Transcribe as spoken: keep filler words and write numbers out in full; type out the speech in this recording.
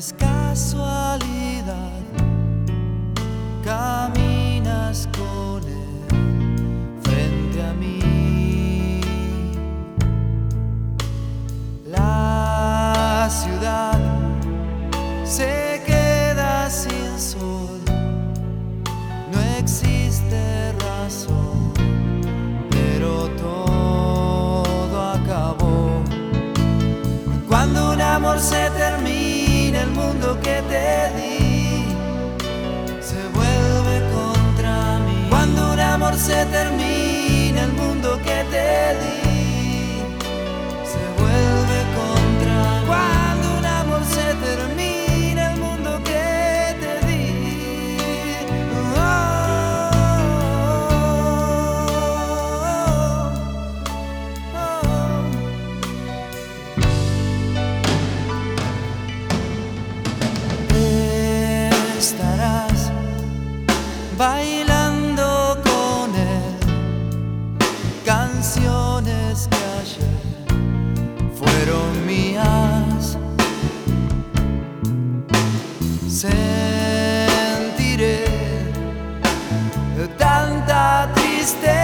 es casualidad, caminas con él frente a mí. La ciudad se queda sin sol, no existe razón, pero todo acabó. Cuando un amor se termina, el mundo que te di se vuelve contra mí. Cuando un amor se termina, el mundo que te di se vuelve contra mí. Cuando un amor se termina, el mundo que te di, oh, oh, oh. Estarás bailando con él canciones que ayer fueron mías. Sentiré tanta tristeza